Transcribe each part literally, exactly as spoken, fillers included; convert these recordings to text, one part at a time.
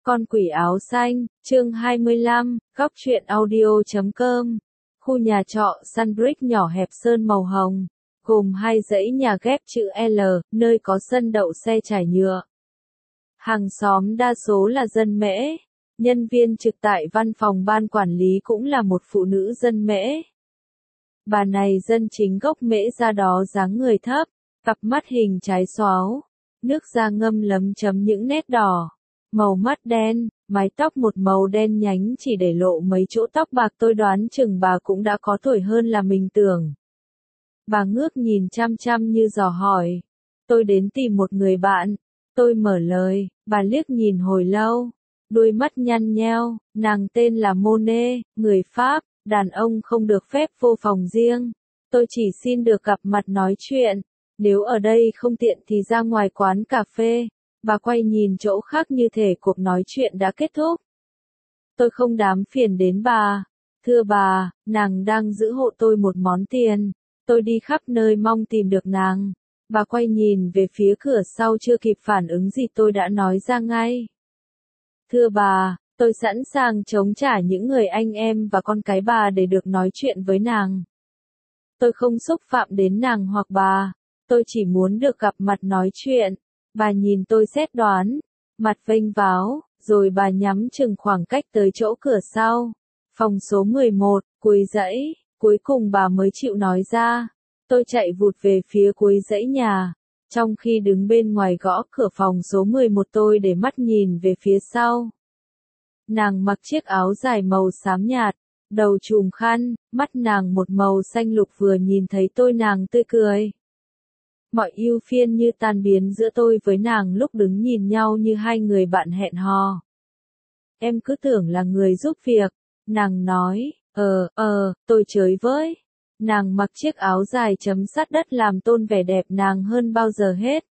Con quỷ áo xanh, chương hai mươi lăm, góc truyện audio chấm com. Khu nhà trọ Sunbridge nhỏ hẹp sơn màu hồng, gồm hai dãy nhà ghép chữ L, nơi có sân đậu xe trải nhựa. Hàng xóm đa số là dân Mễ, nhân viên trực tại văn phòng ban quản lý cũng là một phụ nữ dân Mễ. Bà này dân chính gốc Mễ ra đó dáng người thấp, cặp mắt hình trái xoáo, nước da ngâm lấm chấm những nét đỏ. Màu mắt đen, mái tóc một màu đen nhánh chỉ để lộ mấy chỗ tóc bạc, tôi đoán chừng bà cũng đã có tuổi hơn là mình tưởng. Bà ngước nhìn chăm chăm như dò hỏi. Tôi đến tìm một người bạn. Tôi mở lời, bà liếc nhìn hồi lâu. Đôi mắt nhăn nheo, nàng tên là Monet, người Pháp, đàn ông không được phép vô phòng riêng. Tôi chỉ xin được gặp mặt nói chuyện. Nếu ở đây không tiện thì ra ngoài quán cà phê. Bà quay nhìn chỗ khác như thể cuộc nói chuyện đã kết thúc. Tôi không đám phiền đến bà. Thưa bà, nàng đang giữ hộ tôi một món tiền. Tôi đi khắp nơi mong tìm được nàng. Bà quay nhìn về phía cửa sau, chưa kịp phản ứng gì tôi đã nói ra ngay. Thưa bà, tôi sẵn sàng chống trả những người anh em và con cái bà để được nói chuyện với nàng. Tôi không xúc phạm đến nàng hoặc bà. Tôi chỉ muốn được gặp mặt nói chuyện. Bà nhìn tôi xét đoán, mặt vênh váo, rồi bà nhắm chừng khoảng cách tới chỗ cửa sau. Phòng số mười một, cuối dãy, cuối cùng bà mới chịu nói ra. Tôi chạy vụt về phía cuối dãy nhà. Trong khi đứng bên ngoài gõ cửa phòng số mười một, tôi để mắt nhìn về phía sau. Nàng mặc chiếc áo dài màu xám nhạt, đầu trùm khăn, mắt nàng một màu xanh lục. Vừa nhìn thấy tôi nàng tươi cười. Mọi ưu phiền như tan biến giữa tôi với nàng lúc đứng nhìn nhau như hai người bạn hẹn hò. Em cứ tưởng là người giúp việc. Nàng nói, ờ, ờ, tôi chới với. Nàng mặc chiếc áo dài chấm sát đất làm tôn vẻ đẹp nàng hơn bao giờ hết.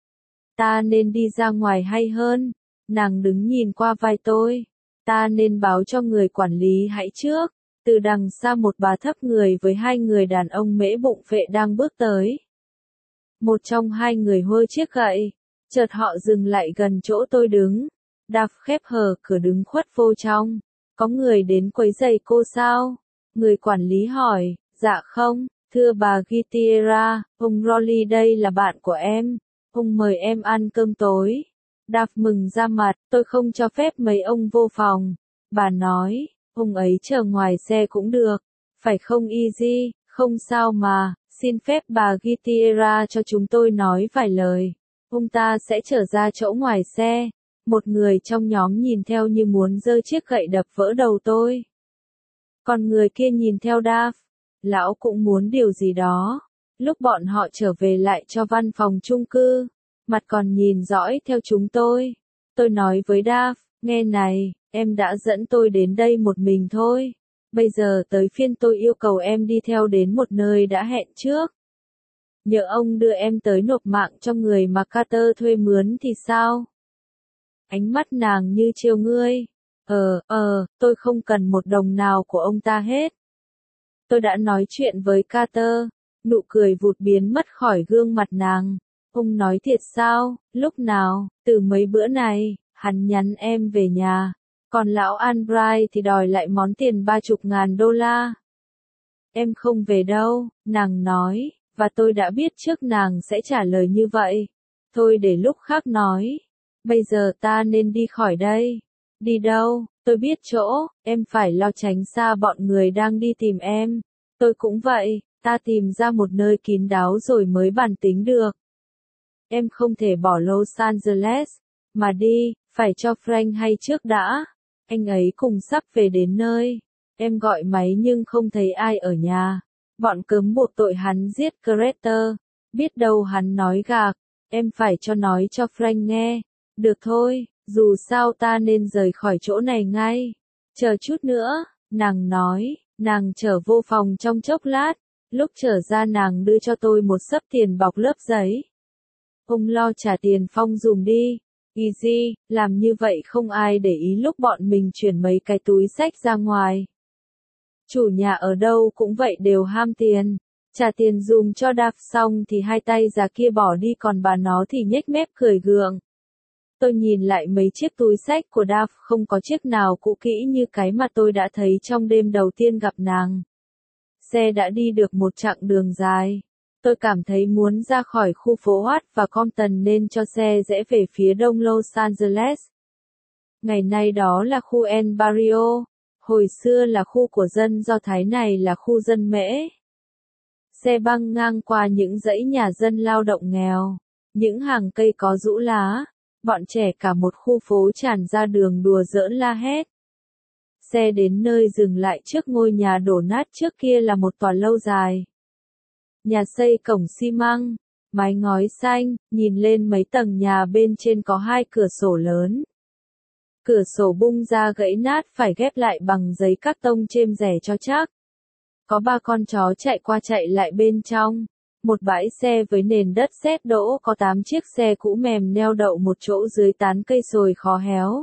Ta nên đi ra ngoài hay hơn? Nàng đứng nhìn qua vai tôi. Ta nên báo cho người quản lý hãy trước. Từ đằng xa một bà thấp người với hai người đàn ông mễ bụng phệ đang bước tới. Một trong hai người hôi chiếc gậy, chợt họ dừng lại gần chỗ tôi đứng. Đạp khép hờ cửa đứng khuất vô trong. Có người đến quấy rầy cô sao? Người quản lý hỏi. Dạ không, thưa bà Gitiera, ông Rolly đây là bạn của em. Ông mời em ăn cơm tối. Đạp mừng ra mặt, tôi không cho phép mấy ông vô phòng. Bà nói, ông ấy chờ ngoài xe cũng được. Phải không Easy? Không sao mà. Xin phép bà Gitiera cho chúng tôi nói vài lời. Ông ta sẽ trở ra chỗ ngoài xe. Một người trong nhóm nhìn theo như muốn giơ chiếc gậy đập vỡ đầu tôi. Còn người kia nhìn theo Dav. Lão cũng muốn điều gì đó. Lúc bọn họ trở về lại cho văn phòng chung cư, mặt còn nhìn dõi theo chúng tôi. Tôi nói với Dav, nghe này, em đã dẫn tôi đến đây một mình thôi. Bây giờ tới phiên tôi yêu cầu em đi theo đến một nơi đã hẹn trước. Nhỡ ông đưa em tới nộp mạng cho người mà Carter thuê mướn thì sao? Ánh mắt nàng như trêu ngươi. Ờ, ờ, tôi không cần một đồng nào của ông ta hết. Tôi đã nói chuyện với Carter. Nụ cười vụt biến mất khỏi gương mặt nàng. Ông nói thiệt sao? Lúc nào? Từ mấy bữa này, hắn nhắn em về nhà. Còn lão Albright thì đòi lại món tiền ba chục ngàn đô la. Em không về đâu, nàng nói, và tôi đã biết trước nàng sẽ trả lời như vậy. Thôi để lúc khác nói. Bây giờ ta nên đi khỏi đây. Đi đâu? Tôi biết chỗ, em phải lo tránh xa bọn người đang đi tìm em. Tôi cũng vậy, ta tìm ra một nơi kín đáo rồi mới bàn tính được. Em không thể bỏ Los Angeles, mà đi, phải cho Frank hay trước đã. Anh ấy cùng sắp về đến nơi. Em gọi máy nhưng không thấy ai ở nhà. Bọn cớm buộc tội hắn giết Carter. Biết đâu hắn nói gạc. Em phải cho nói cho Frank nghe. Được thôi, dù sao ta nên rời khỏi chỗ này ngay. Chờ chút nữa, nàng nói. Nàng trở vô phòng trong chốc lát. Lúc trở ra nàng đưa cho tôi một xấp tiền bọc lớp giấy. Ông lo trả tiền Phong dùm đi. Easy, làm như vậy không ai để ý lúc bọn mình chuyển mấy cái túi xách ra ngoài. Chủ nhà ở đâu cũng vậy đều ham tiền. Trả tiền dùm cho Đạp xong thì hai tay già kia bỏ đi, còn bà nó thì nhếch mép cười gượng. Tôi nhìn lại mấy chiếc túi xách của Dav, không có chiếc nào cũ kỹ như cái mà tôi đã thấy trong đêm đầu tiên gặp nàng. Xe đã đi được một chặng đường dài. Tôi cảm thấy muốn ra khỏi khu phố Watt và Compton nên cho xe rẽ về phía đông Los Angeles. Ngày nay đó là khu El Barrio, hồi xưa là khu của dân Do Thái, này là khu dân Mễ. Xe băng ngang qua những dãy nhà dân lao động nghèo, những hàng cây có rũ lá, bọn trẻ cả một khu phố tràn ra đường đùa giỡn la hét. Xe đến nơi dừng lại trước ngôi nhà đổ nát, trước kia là một tòa lâu dài. Nhà xây cổng xi măng, mái ngói xanh, nhìn lên mấy tầng nhà bên trên có hai cửa sổ lớn. Cửa sổ bung ra gãy nát, phải ghép lại bằng giấy cát tông chêm rẻ cho chắc. Có ba con chó chạy qua chạy lại bên trong. Một bãi xe với nền đất sét đỗ, có tám chiếc xe cũ mềm neo đậu một chỗ dưới tán cây sồi khó héo.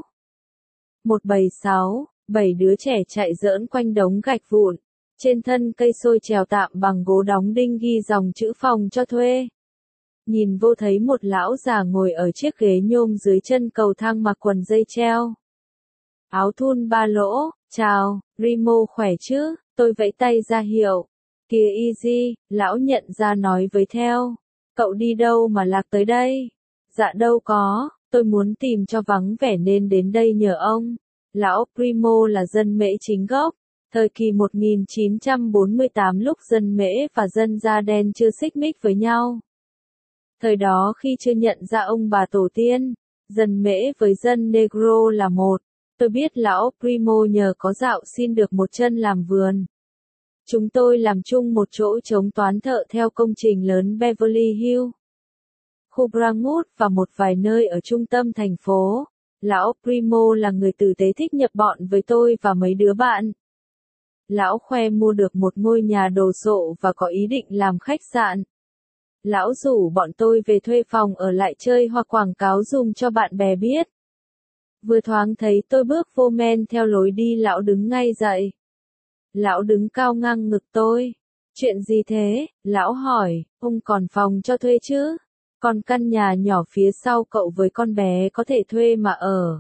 Một bầy sáu, bảy đứa trẻ chạy giỡn quanh đống gạch vụn. Trên thân cây sồi trèo tạm bằng gỗ đóng đinh ghi dòng chữ phòng cho thuê. Nhìn vô thấy một lão già ngồi ở chiếc ghế nhôm dưới chân cầu thang, mặc quần dây treo, áo thun ba lỗ. Chào, Remo khỏe chứ? Tôi vẫy tay ra hiệu. Kìa Easy, lão nhận ra nói với theo. Cậu đi đâu mà lạc tới đây? Dạ đâu có, tôi muốn tìm cho vắng vẻ nên đến đây nhờ ông. Lão Primo là dân Mễ chính gốc. Thời kỳ một nghìn chín trăm bốn mươi tám, lúc dân Mễ và dân da đen chưa xích mích với nhau. Thời đó khi chưa nhận ra ông bà tổ tiên, dân Mễ với dân Negro là một. Tôi biết lão Primo nhờ có dạo xin được một chân làm vườn. Chúng tôi làm chung một chỗ chống toán thợ theo công trình lớn Beverly Hills, khu Brentwood và một vài nơi ở trung tâm thành phố. Lão Primo là người tử tế, thích nhập bọn với tôi và mấy đứa bạn. Lão khoe mua được một ngôi nhà đồ sộ và có ý định làm khách sạn. Lão rủ bọn tôi về thuê phòng ở lại chơi hoặc quảng cáo dùng cho bạn bè biết. Vừa thoáng thấy tôi bước vô men theo lối đi, lão đứng ngay dậy. Lão đứng cao ngang ngực tôi. Chuyện gì thế? Lão hỏi. Ông còn phòng cho thuê chứ? Còn căn nhà nhỏ phía sau cậu với con bé có thể thuê mà ở.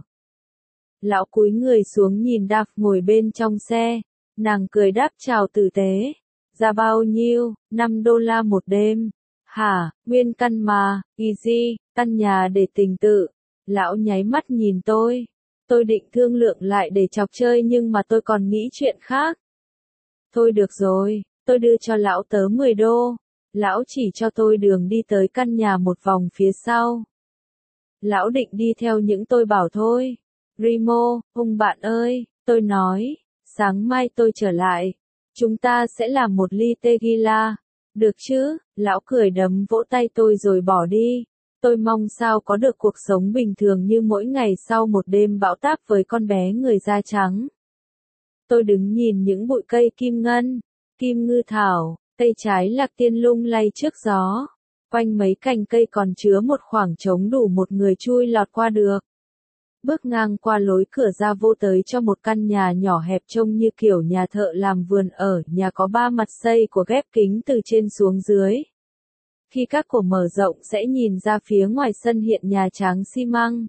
Lão cúi người xuống nhìn Dav ngồi bên trong xe. Nàng cười đáp chào tử tế. Giá bao nhiêu? năm đô la một đêm. Hả, nguyên căn mà, Easy, căn nhà để tình tự. Lão nháy mắt nhìn tôi. Tôi định thương lượng lại để chọc chơi nhưng mà tôi còn nghĩ chuyện khác. Thôi được rồi, tôi đưa cho lão tớ mười đô. Lão chỉ cho tôi đường đi tới căn nhà một vòng phía sau. Lão định đi theo những tôi bảo thôi. Remo, ông bạn ơi, tôi nói, sáng mai tôi trở lại. Chúng ta sẽ làm một ly tequila. Được chứ? Lão cười đấm vỗ tay tôi rồi bỏ đi. Tôi mong sao có được cuộc sống bình thường như mỗi ngày sau một đêm bão táp với con bé người da trắng. Tôi đứng nhìn những bụi cây kim ngân, kim ngư thảo, cây trái lạc tiên lung lay trước gió. Quanh mấy cành cây còn chứa một khoảng trống đủ một người chui lọt qua được. Bước ngang qua lối cửa ra vô tới cho một căn nhà nhỏ hẹp trông như kiểu nhà thợ làm vườn ở. Nhà có ba mặt xây của ghép kính từ trên xuống dưới. Khi các cổ mở rộng sẽ nhìn ra phía ngoài sân hiện nhà tráng xi măng.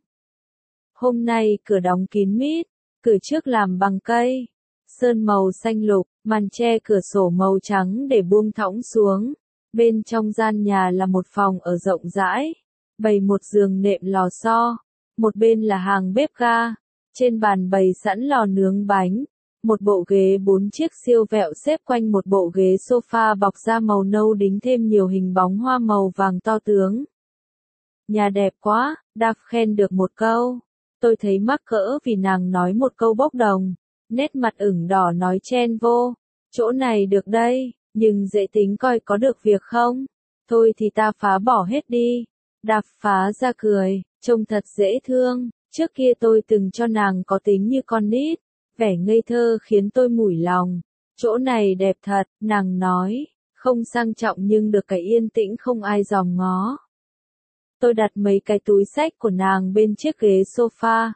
Hôm nay cửa đóng kín mít, cửa trước làm bằng cây sơn màu xanh lục, màn che cửa sổ màu trắng để buông thõng xuống. Bên trong gian nhà là một phòng ở rộng rãi, bày một giường nệm lò xo, một bên là hàng bếp ga, trên bàn bày sẵn lò nướng bánh, một bộ ghế bốn chiếc siêu vẹo xếp quanh một bộ ghế sofa bọc da màu nâu đính thêm nhiều hình bóng hoa màu vàng to tướng. Nhà đẹp quá, Dav khen được một câu. Tôi thấy mắc cỡ vì nàng nói một câu bốc đồng. Nét mặt ửng đỏ nói chen vô. Chỗ này được đây, nhưng dễ tính coi có được việc không? Thôi thì ta phá bỏ hết đi. Dav phá ra cười, trông thật dễ thương. Trước kia tôi từng cho nàng có tính như con nít. Vẻ ngây thơ khiến tôi mủi lòng. Chỗ này đẹp thật, nàng nói. Không sang trọng nhưng được cái yên tĩnh không ai dòm ngó. Tôi đặt mấy cái túi xách của nàng bên chiếc ghế sofa.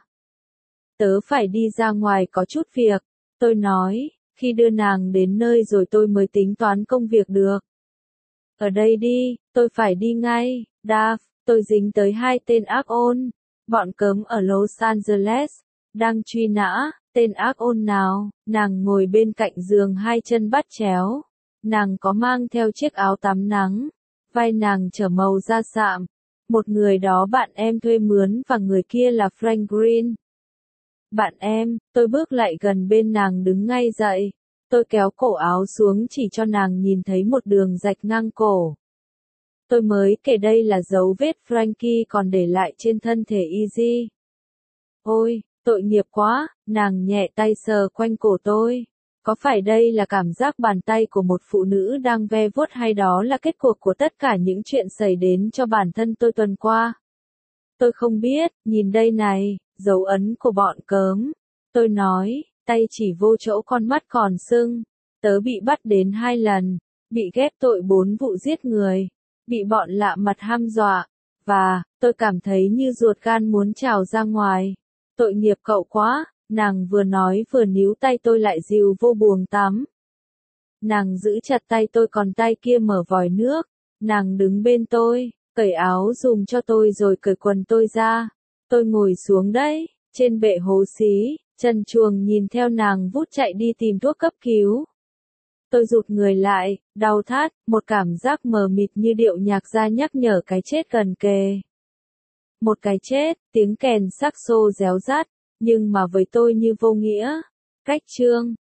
Tớ phải đi ra ngoài có chút việc, tôi nói, khi đưa nàng đến nơi rồi tôi mới tính toán công việc được. Ở đây đi, tôi phải đi ngay, Dav, tôi dính tới hai tên ác ôn. Bọn cớm ở Los Angeles, đang truy nã, tên ác ôn nào, nàng ngồi bên cạnh giường hai chân bắt chéo. Nàng có mang theo chiếc áo tắm nắng, vai nàng trở màu da sạm. Một người đó bạn em thuê mướn và người kia là Frank Green. Bạn em, tôi bước lại gần bên nàng đứng ngay dậy. Tôi kéo cổ áo xuống chỉ cho nàng nhìn thấy một đường rạch ngang cổ. Tôi mới kể đây là dấu vết Frankie còn để lại trên thân thể Easy. Ôi, tội nghiệp quá, nàng nhẹ tay sờ quanh cổ tôi. Có phải đây là cảm giác bàn tay của một phụ nữ đang ve vuốt hay đó là kết cuộc của tất cả những chuyện xảy đến cho bản thân tôi tuần qua? Tôi không biết, nhìn đây này, dấu ấn của bọn cớm. Tôi nói, tay chỉ vô chỗ con mắt còn sưng. Tớ bị bắt đến hai lần, bị ghép tội bốn vụ giết người, bị bọn lạ mặt hăm dọa, và, tôi cảm thấy như ruột gan muốn trào ra ngoài. Tội nghiệp cậu quá, nàng vừa nói vừa níu tay tôi lại dìu vô buồng tắm. Nàng giữ chặt tay tôi còn tay kia mở vòi nước, nàng đứng bên tôi, cởi áo dùm cho tôi rồi cởi quần tôi ra. Tôi ngồi xuống đấy, trên bệ hố xí, trần truồng nhìn theo nàng vút chạy đi tìm thuốc cấp cứu. Tôi rụt người lại, đau thắt, một cảm giác mờ mịt như điệu nhạc ra nhắc nhở cái chết gần kề. Một cái chết, tiếng kèn saxo réo rắt, nhưng mà với tôi như vô nghĩa. Cách chương